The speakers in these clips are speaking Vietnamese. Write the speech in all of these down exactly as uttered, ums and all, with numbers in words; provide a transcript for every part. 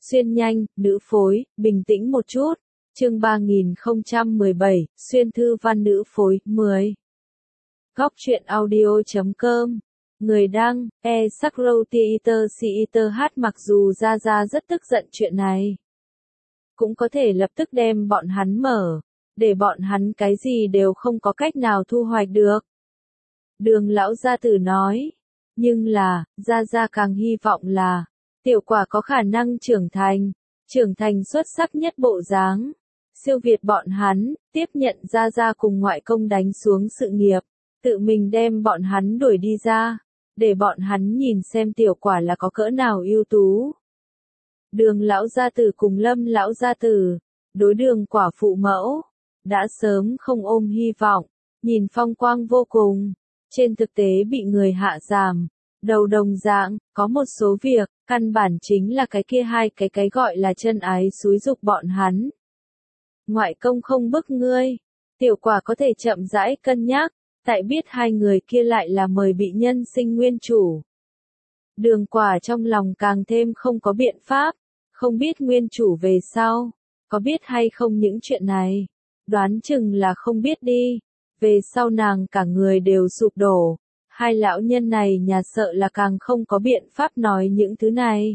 Xuyên nhanh, nữ phối, bình tĩnh một chút. Chương ba nghìn không trăm mười bảy, xuyên thư văn nữ phối, mười. Góc truyện audio chấm com. Người đăng, e Sakro Theater Theater hát. Mặc dù Gia Gia rất tức giận chuyện này, cũng có thể lập tức đem bọn hắn mở, để bọn hắn cái gì đều không có cách nào thu hoạch được. Đường lão gia tử nói, nhưng là, Gia Gia càng hy vọng là, tiểu quả có khả năng trưởng thành, trưởng thành xuất sắc nhất bộ dáng, siêu việt bọn hắn, tiếp nhận Gia Gia cùng ngoại công đánh xuống sự nghiệp, tự mình đem bọn hắn đuổi đi ra, để bọn hắn nhìn xem tiểu quả là có cỡ nào ưu tú. Đường lão gia tử cùng Lâm lão gia tử, đối đường quả phụ mẫu, đã sớm không ôm hy vọng, nhìn phong quang vô cùng, trên thực tế bị người hạ giảm, đầu đồng dạng, có một số việc, căn bản chính là cái kia hai cái cái gọi là chân ái xúi giục bọn hắn. Ngoại công không bức ngươi, tiểu quả có thể chậm rãi cân nhắc, tại biết hai người kia lại là mời bị nhân sinh nguyên chủ. Đường quả trong lòng càng thêm không có biện pháp, không biết nguyên chủ về sau, có biết hay không những chuyện này, đoán chừng là không biết đi, về sau nàng cả người đều sụp đổ, hai lão nhân này nhà sợ là càng không có biện pháp nói những thứ này.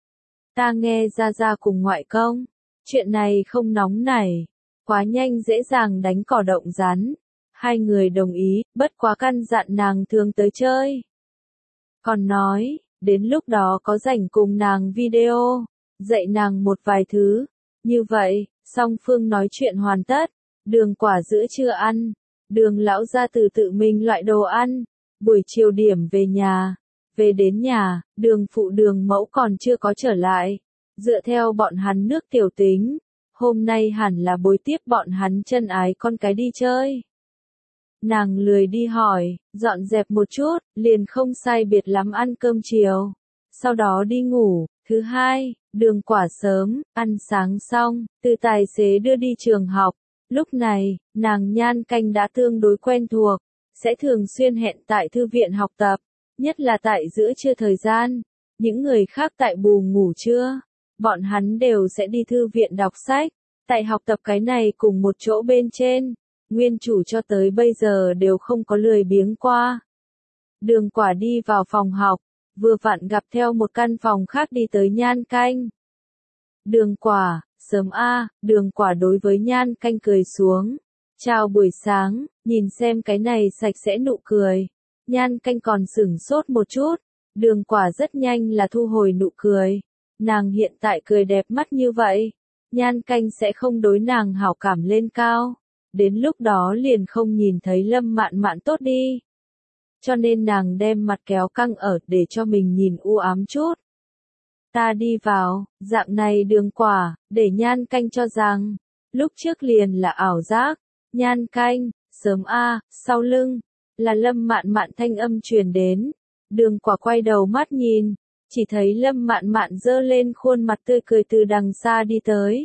Ta nghe Gia Gia cùng ngoại công, chuyện này không nóng nảy, quá nhanh dễ dàng đánh cỏ động rắn, hai người đồng ý, bất quá căn dặn nàng thường tới chơi. Còn nói, đến lúc đó có rảnh cùng nàng video, dạy nàng một vài thứ, như vậy, song phương nói chuyện hoàn tất, đường quả giữa trưa ăn, đường lão gia tử tự mình loại đồ ăn, buổi chiều điểm về nhà, về đến nhà, đường phụ đường mẫu còn chưa có trở lại, dựa theo bọn hắn nước tiểu tính, hôm nay hẳn là bồi tiếp bọn hắn chân ái con cái đi chơi. Nàng lười đi hỏi, dọn dẹp một chút, liền không sai biệt lắm ăn cơm chiều, sau đó đi ngủ. Thứ hai, đường quả sớm, ăn sáng xong, từ tài xế đưa đi trường học, lúc này, nàng Nhan Canh đã tương đối quen thuộc, sẽ thường xuyên hẹn tại thư viện học tập, nhất là tại giữa trưa thời gian, những người khác tại bù ngủ trưa, bọn hắn đều sẽ đi thư viện đọc sách, tại học tập cái này cùng một chỗ bên trên. Nguyên chủ cho tới bây giờ đều không có lười biếng qua. Đường quả đi vào phòng học, vừa vặn gặp theo một căn phòng khác đi tới Nhan Canh. Đường quả, sớm a, đường quả đối với Nhan Canh cười xuống. Chào buổi sáng, nhìn xem cái này sạch sẽ nụ cười. Nhan Canh còn sửng sốt một chút, đường quả rất nhanh là thu hồi nụ cười. Nàng hiện tại cười đẹp mắt như vậy, Nhan Canh sẽ không đối nàng hảo cảm lên cao. Đến lúc đó liền không nhìn thấy Lâm Mạn Mạn tốt đi. Cho nên nàng đem mặt kéo căng ở để cho mình nhìn u ám chút. Ta đi vào, dạng này đường quả, để Nhan Canh cho rằng, lúc trước liền là ảo giác. Nhan Canh, sớm a, sau lưng, là Lâm Mạn Mạn thanh âm truyền đến. Đường quả quay đầu mắt nhìn, chỉ thấy Lâm Mạn Mạn giơ lên khuôn mặt tươi cười từ đằng xa đi tới.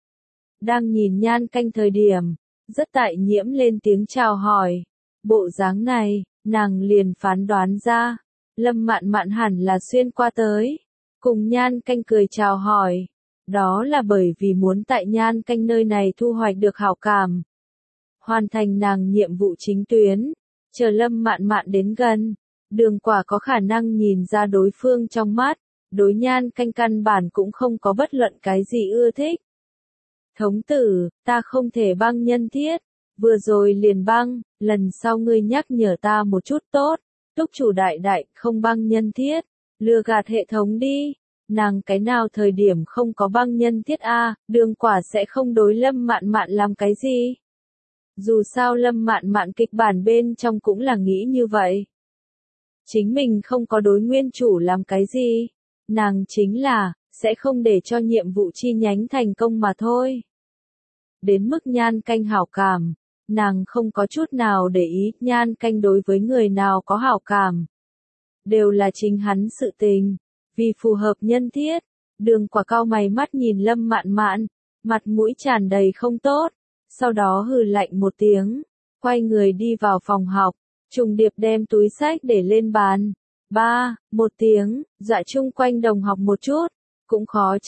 Đang nhìn Nhan Canh thời điểm, rất tại nhiễm lên tiếng chào hỏi. Bộ dáng này, nàng liền phán đoán ra, Lâm Mạn Mạn hẳn là xuyên qua tới, cùng Nhan Canh cười chào hỏi. Đó là bởi vì muốn tại Nhan Canh nơi này thu hoạch được hảo cảm, hoàn thành nàng nhiệm vụ chính tuyến. Chờ Lâm Mạn Mạn đến gần, đường quả có khả năng nhìn ra đối phương trong mắt, đối Nhan Canh căn bản cũng không có bất luận cái gì ưa thích. Thống tử, ta không thể băng nhân thiết, vừa rồi liền băng, lần sau ngươi nhắc nhở ta một chút tốt. Túc chủ đại đại, không băng nhân thiết, lừa gạt hệ thống đi. Nàng cái nào thời điểm không có băng nhân thiết a, à, đường quả sẽ không đối Lâm Mạn Mạn làm cái gì. Dù sao Lâm Mạn Mạn kịch bản bên trong cũng là nghĩ như vậy. Chính mình không có đối nguyên chủ làm cái gì, nàng chính là, sẽ không để cho nhiệm vụ chi nhánh thành công mà thôi. Đến mức Nhan Canh hảo cảm, nàng không có chút nào để ý. Nhan Canh đối với người nào có hảo cảm, đều là chính hắn sự tình, vì phù hợp nhân thiết. Đường quả cau mày mắt nhìn Lâm Mạn Mạn, mặt mũi tràn đầy không tốt, sau đó hừ lạnh một tiếng, quay người đi vào phòng học, trùng điệp đem túi sách để lên bàn. Ba, một tiếng, dọa chung quanh đồng học một chút, cũng khó trách,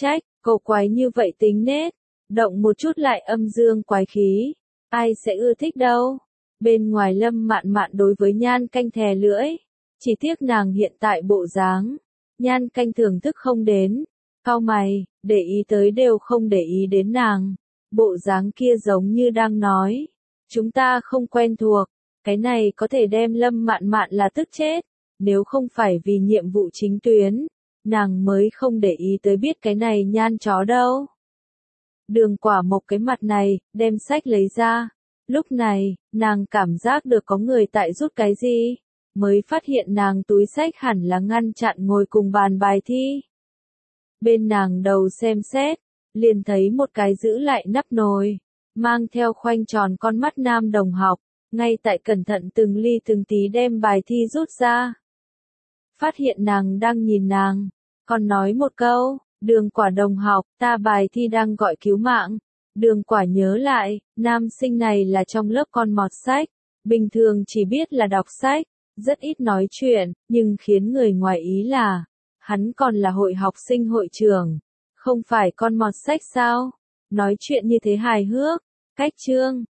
Cổ quái như vậy tính nết, động một chút lại âm dương quái khí, ai sẽ ưa thích đâu. Bên ngoài Lâm Mạn Mạn đối với Nhan Canh thè lưỡi, chỉ tiếc nàng hiện tại bộ dáng, Nhan Canh thưởng thức không đến, cau mày, để ý tới đều không để ý đến nàng, bộ dáng kia giống như đang nói, chúng ta không quen thuộc, cái này có thể đem Lâm Mạn Mạn là tức chết, nếu không phải vì nhiệm vụ chính tuyến, nàng mới không để ý tới biết cái này nhan chó đâu. Đường Quả Mộc cái mặt này, đem sách lấy ra. Lúc này, nàng cảm giác được có người tại rút cái gì, mới phát hiện nàng túi sách hẳn là ngăn chặn ngồi cùng bàn bài thi. Bên nàng đầu xem xét, liền thấy một cái giữ lại nắp nồi, mang theo khoanh tròn con mắt nam đồng học, ngay tại cẩn thận từng ly từng tí đem bài thi rút ra. Phát hiện nàng đang nhìn nàng, còn nói một câu, Đường Quả đồng học, ta bài thi đang gọi cứu mạng. Đường Quả nhớ lại, nam sinh này là trong lớp con mọt sách, bình thường chỉ biết là đọc sách, rất ít nói chuyện, nhưng khiến người ngoài ý là, hắn còn là hội học sinh hội trưởng, không phải con mọt sách sao? Nói chuyện như thế hài hước, cách chương,